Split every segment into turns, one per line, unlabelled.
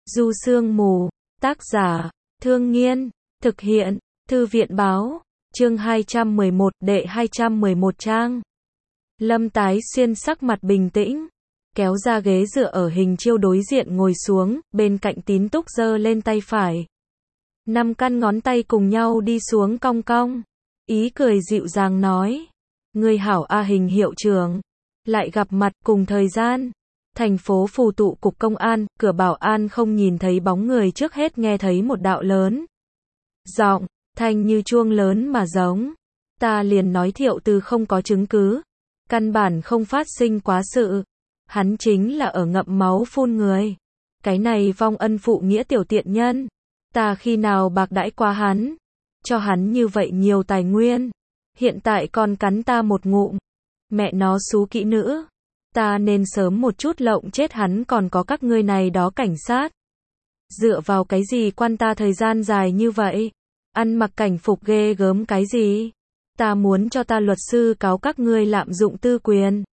Du Sương Mù, tác giả, Thương Nghiên, thực hiện, Thư viện Báo, chương 211, đệ 211 trang. Lâm Tái Xuyên sắc mặt bình tĩnh, kéo ra ghế dựa ở hình chiêu đối diện ngồi xuống, bên cạnh Tín Túc giơ lên tay phải. 5 căn ngón tay cùng nhau đi xuống cong cong, ý cười dịu dàng nói. Người hảo a Hình hiệu trưởng. Lại gặp mặt cùng thời gian. Thành phố Phù Tụ Cục Công an, cửa bảo an không nhìn thấy bóng người, trước hết nghe thấy một đạo lớn giọng, thanh như chuông lớn mà giống. Ta liền nói Thiệu Từ không có chứng cứ, căn bản không phát sinh quá sự. Hắn chính là ở ngậm máu phun người. Cái này vong ân phụ nghĩa tiểu tiện nhân. Ta khi nào bạc đãi qua hắn, cho hắn như vậy nhiều tài nguyên, hiện tại còn cắn ta một ngụm. Mẹ nó xú kỹ nữ. Ta nên sớm một chút lộng chết hắn, còn có các ngươi này đó cảnh sát. Dựa vào cái gì quan ta thời gian dài như vậy? Ăn mặc cảnh phục ghê gớm cái gì? Ta muốn cho ta luật sư cáo các ngươi lạm dụng tư quyền.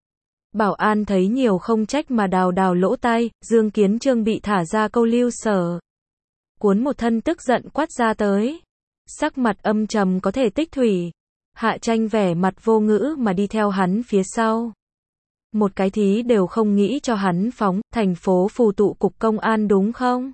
Bảo an thấy nhiều không trách mà đào đào lỗ tai, Dương Kiến Trương bị thả ra câu lưu sở. Cuốn một thân tức giận quát ra tới. Sắc mặt âm trầm có thể tích thủy. Hạ Tranh vẻ mặt vô ngữ mà đi theo hắn phía sau. Một cái thí đều không nghĩ cho hắn phóng. Thành phố Phù Tụ Cục Công an đúng không?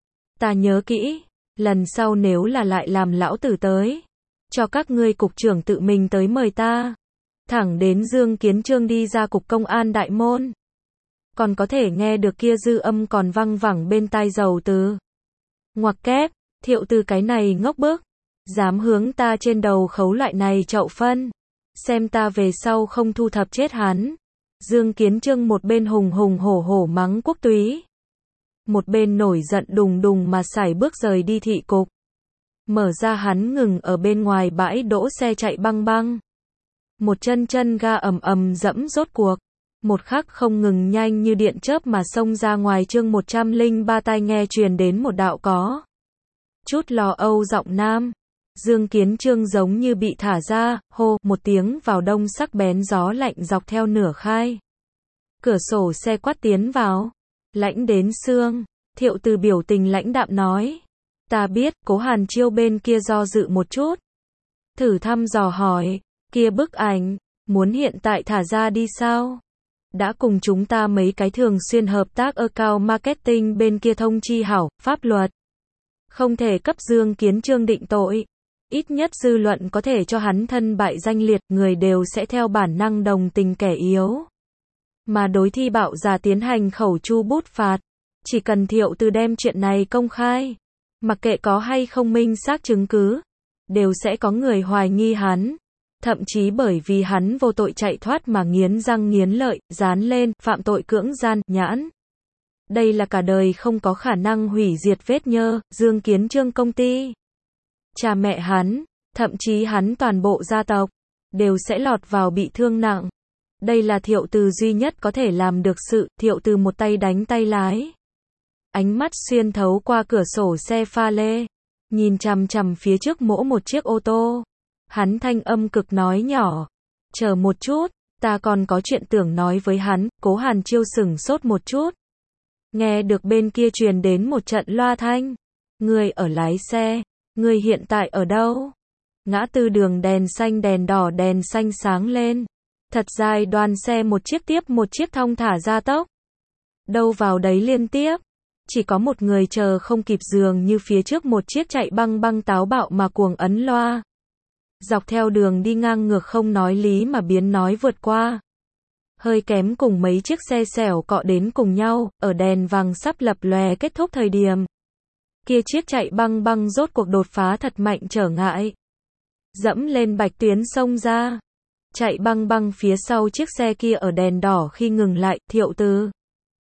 Ta nhớ kỹ, lần sau nếu là lại làm lão tử tới, cho các ngươi cục trưởng tự mình tới mời ta. Thẳng đến Dương Kiến Trương đi ra cục công an đại môn, còn có thể nghe được kia dư âm còn văng vẳng bên tai Dầu Từ. Ngoặc kép, Thiệu Từ cái này ngốc bức, dám hướng ta trên đầu khấu loại này chậu phân, xem ta về sau không thu thập chết hắn. Dương Kiến Trương một bên hùng hùng hổ hổ mắng Quốc Túy, một bên nổi giận đùng đùng mà sải bước rời đi thị cục. Mở ra hắn ngừng ở bên ngoài bãi đỗ xe chạy băng băng. Một chân chân ga ầm ầm dẫm rốt cuộc. Một khắc không ngừng nhanh như điện chớp mà xông ra ngoài. Chương 103 tai nghe truyền đến một đạo có chút lo âu giọng nam. Dương Kiến Trương giống như bị thả ra, hô một tiếng vào đông sắc bén gió lạnh dọc theo nửa khai cửa sổ xe quát tiến vào. Lãnh đến xương. Thiệu Từ biểu tình lãnh đạm nói. Ta biết. Cố Hàn Chiêu bên kia do dự một chút, thử thăm dò hỏi. Kia bức ảnh, muốn hiện tại thả ra đi sao? Đã cùng chúng ta mấy cái thường xuyên hợp tác account marketing bên kia thông chi hảo, pháp luật không thể cấp Dương Kiến Trương định tội. Ít nhất dư luận có thể cho hắn thân bại danh liệt, người đều sẽ theo bản năng đồng tình kẻ yếu. Mà đối thi bạo giả tiến hành khẩu chu bút phạt. Chỉ cần Thiệu Từ đem chuyện này công khai, mặc kệ có hay không minh xác chứng cứ, đều sẽ có người hoài nghi hắn. Thậm chí bởi vì hắn vô tội chạy thoát mà nghiến răng nghiến lợi, dán lên, phạm tội cưỡng gian, nhãn. Đây là cả đời không có khả năng hủy diệt vết nhơ. Dương Kiến Trương công ty, cha mẹ hắn, thậm chí hắn toàn bộ gia tộc, đều sẽ lọt vào bị thương nặng. Đây là Thiệu Từ duy nhất có thể làm được sự. Thiệu Từ một tay đánh tay lái, ánh mắt xuyên thấu qua cửa sổ xe pha lê, nhìn chằm chằm phía trước mỗi một chiếc ô tô. Hắn thanh âm cực nói nhỏ. Chờ một chút, ta còn có chuyện tưởng nói với hắn. Cố Hàn Chiêu sửng sốt một chút, nghe được bên kia truyền đến một trận loa thanh. Người ở lái xe, người hiện tại ở đâu? Ngã tư đường đèn xanh đèn đỏ đèn xanh sáng lên. Thật dài đoàn xe một chiếc tiếp một chiếc thong thả ra tốc. Đâu vào đấy liên tiếp. Chỉ có một người chờ không kịp, dường như phía trước một chiếc chạy băng băng táo bạo mà cuồng ấn loa. Dọc theo đường đi ngang ngược không nói lý mà biến nói vượt qua. Hơi kém cùng mấy chiếc xe xẻo cọ đến cùng nhau, ở đèn vàng sắp lập lòe kết thúc thời điểm. Kia chiếc chạy băng băng rốt cuộc đột phá thật mạnh trở ngại. Dẫm lên bạch tuyến xông ra. Chạy băng băng phía sau chiếc xe kia ở đèn đỏ khi ngừng lại. Thiệu Từ,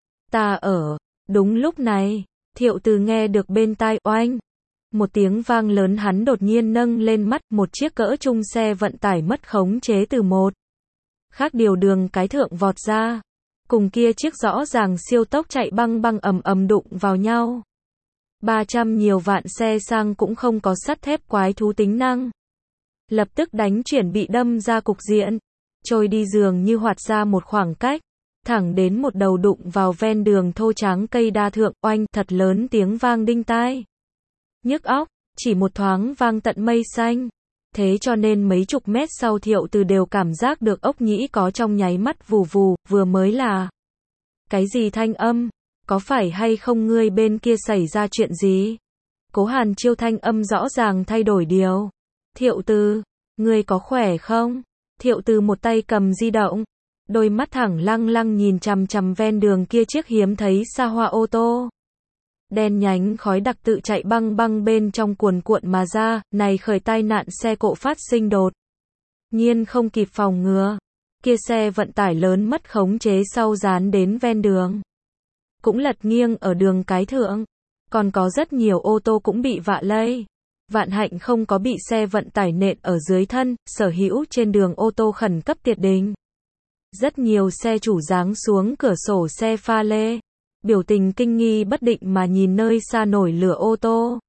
ta ở. Đúng lúc này, Thiệu Từ nghe được bên tai oanh. Một tiếng vang lớn, hắn đột nhiên nâng lên mắt, một chiếc cỡ trung xe vận tải mất khống chế từ một khác điều đường cái thượng vọt ra, cùng kia chiếc rõ ràng siêu tốc chạy băng băng ầm ầm đụng vào nhau. 300 nhiều vạn xe sang cũng không có sắt thép quái thú tính năng, lập tức đánh chuyển bị đâm ra cục diện, trôi đi dường như hoạt ra một khoảng cách. thẳng đến một đầu đụng vào ven đường thô tráng cây đa thượng, oanh, thật lớn tiếng vang đinh tai. Nhức óc, chỉ một thoáng vang tận mây xanh. Thế cho nên mấy chục mét sau Thiệu Từ đều cảm giác được ốc nhĩ có trong nháy mắt vù vù, vừa mới là. Cái gì thanh âm? Có phải hay không ngươi bên kia xảy ra chuyện gì? Cố Hàn Chiêu thanh âm rõ ràng thay đổi điều. Thiệu Từ, ngươi có khỏe không? Thiệu Từ một tay cầm di động, đôi mắt thẳng lăng lăng nhìn chằm chằm ven đường kia chiếc hiếm thấy xa hoa ô tô. Đen nhánh khói đặc tự chạy băng băng bên trong cuồn cuộn mà ra, này khởi tai nạn xe cộ phát sinh đột nhiên không kịp phòng ngừa. Kia xe vận tải lớn mất khống chế sau dán đến ven đường. Cũng lật nghiêng ở đường cái thượng. Còn có rất nhiều ô tô cũng bị vạ lây. Vạn hạnh không có bị xe vận tải nện ở dưới thân, sở hữu trên đường ô tô khẩn cấp tiệt đình. Rất nhiều xe chủ giáng xuống cửa sổ xe pha lê. Biểu tình kinh nghi bất định mà nhìn nơi xa nổi lửa ô tô.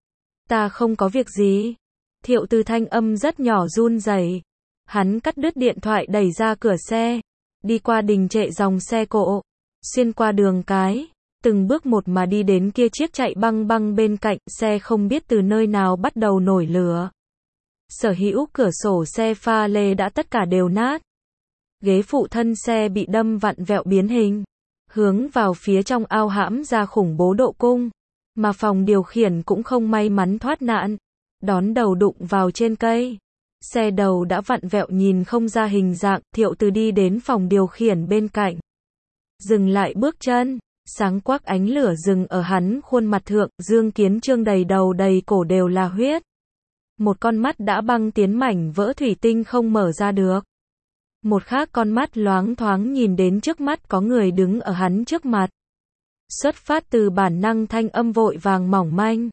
Ta không có việc gì. Thiệu Từ thanh âm rất nhỏ run rẩy. Hắn cắt đứt điện thoại đẩy ra cửa xe. Đi qua đình trệ dòng xe cộ. Xuyên qua đường cái. Từng bước một mà đi đến kia chiếc chạy băng băng bên cạnh, xe không biết từ nơi nào bắt đầu nổi lửa. Sở hữu cửa sổ xe pha lê đã tất cả đều nát. Ghế phụ thân xe bị đâm vặn vẹo biến hình. Hướng vào phía trong ao hãm ra khủng bố độ cung. Mà phòng điều khiển cũng không may mắn thoát nạn. Đón đầu đụng vào trên cây. Xe đầu đã vặn vẹo nhìn không ra hình dạng, Thiệu Từ đi đến phòng điều khiển bên cạnh. Dừng lại bước chân. Sáng quắc ánh lửa rừng ở hắn khuôn mặt thượng, Dương Kiến Trương đầy đầu đầy cổ đều là huyết. Một con mắt đã băng tiến mảnh vỡ thủy tinh không mở ra được. Một khác con mắt loáng thoáng nhìn đến trước mắt có người đứng ở hắn trước mặt. Xuất phát từ bản năng thanh âm vội vàng mỏng manh.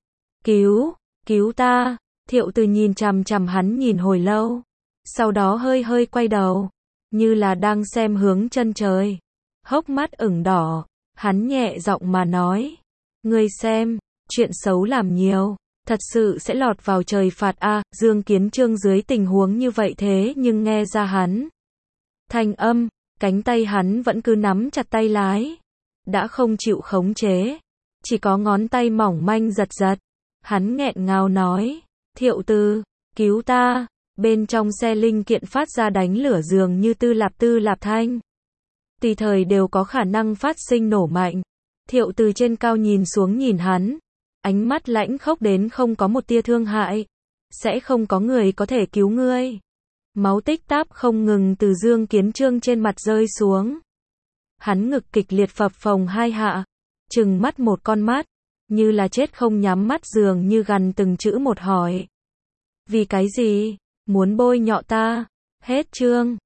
Cứu ta. Thiệu Từ nhìn chằm chằm hắn nhìn hồi lâu. Sau đó hơi hơi quay đầu. Như là đang xem hướng chân trời. Hốc mắt ửng đỏ. Hắn nhẹ giọng mà nói. Ngươi xem, chuyện xấu làm nhiều. Thật sự sẽ lọt vào trời phạt a. Dương Kiến Trương dưới tình huống như vậy thế nhưng nghe ra hắn. Thanh âm, cánh tay hắn vẫn cứ nắm chặt tay lái. Đã không chịu khống chế. Chỉ có ngón tay mỏng manh giật giật. Hắn nghẹn ngào nói. Thiệu Từ, cứu ta. Bên trong xe linh kiện phát ra đánh lửa dường như tư lạp thanh. Tùy thời đều có khả năng phát sinh nổ mạnh. Thiệu Từ trên cao nhìn xuống nhìn hắn. Ánh mắt lãnh khốc đến không có một tia thương hại. Sẽ không có người có thể cứu ngươi. Máu tích táp không ngừng từ Dương Kiến Trương trên mặt rơi xuống. Hắn ngực kịch liệt phập phồng hai hạ. Trừng mắt một con mắt. Như là chết không nhắm mắt dường như gằn từng chữ một hỏi. Vì cái gì? Muốn bôi nhọ ta? Hết chương.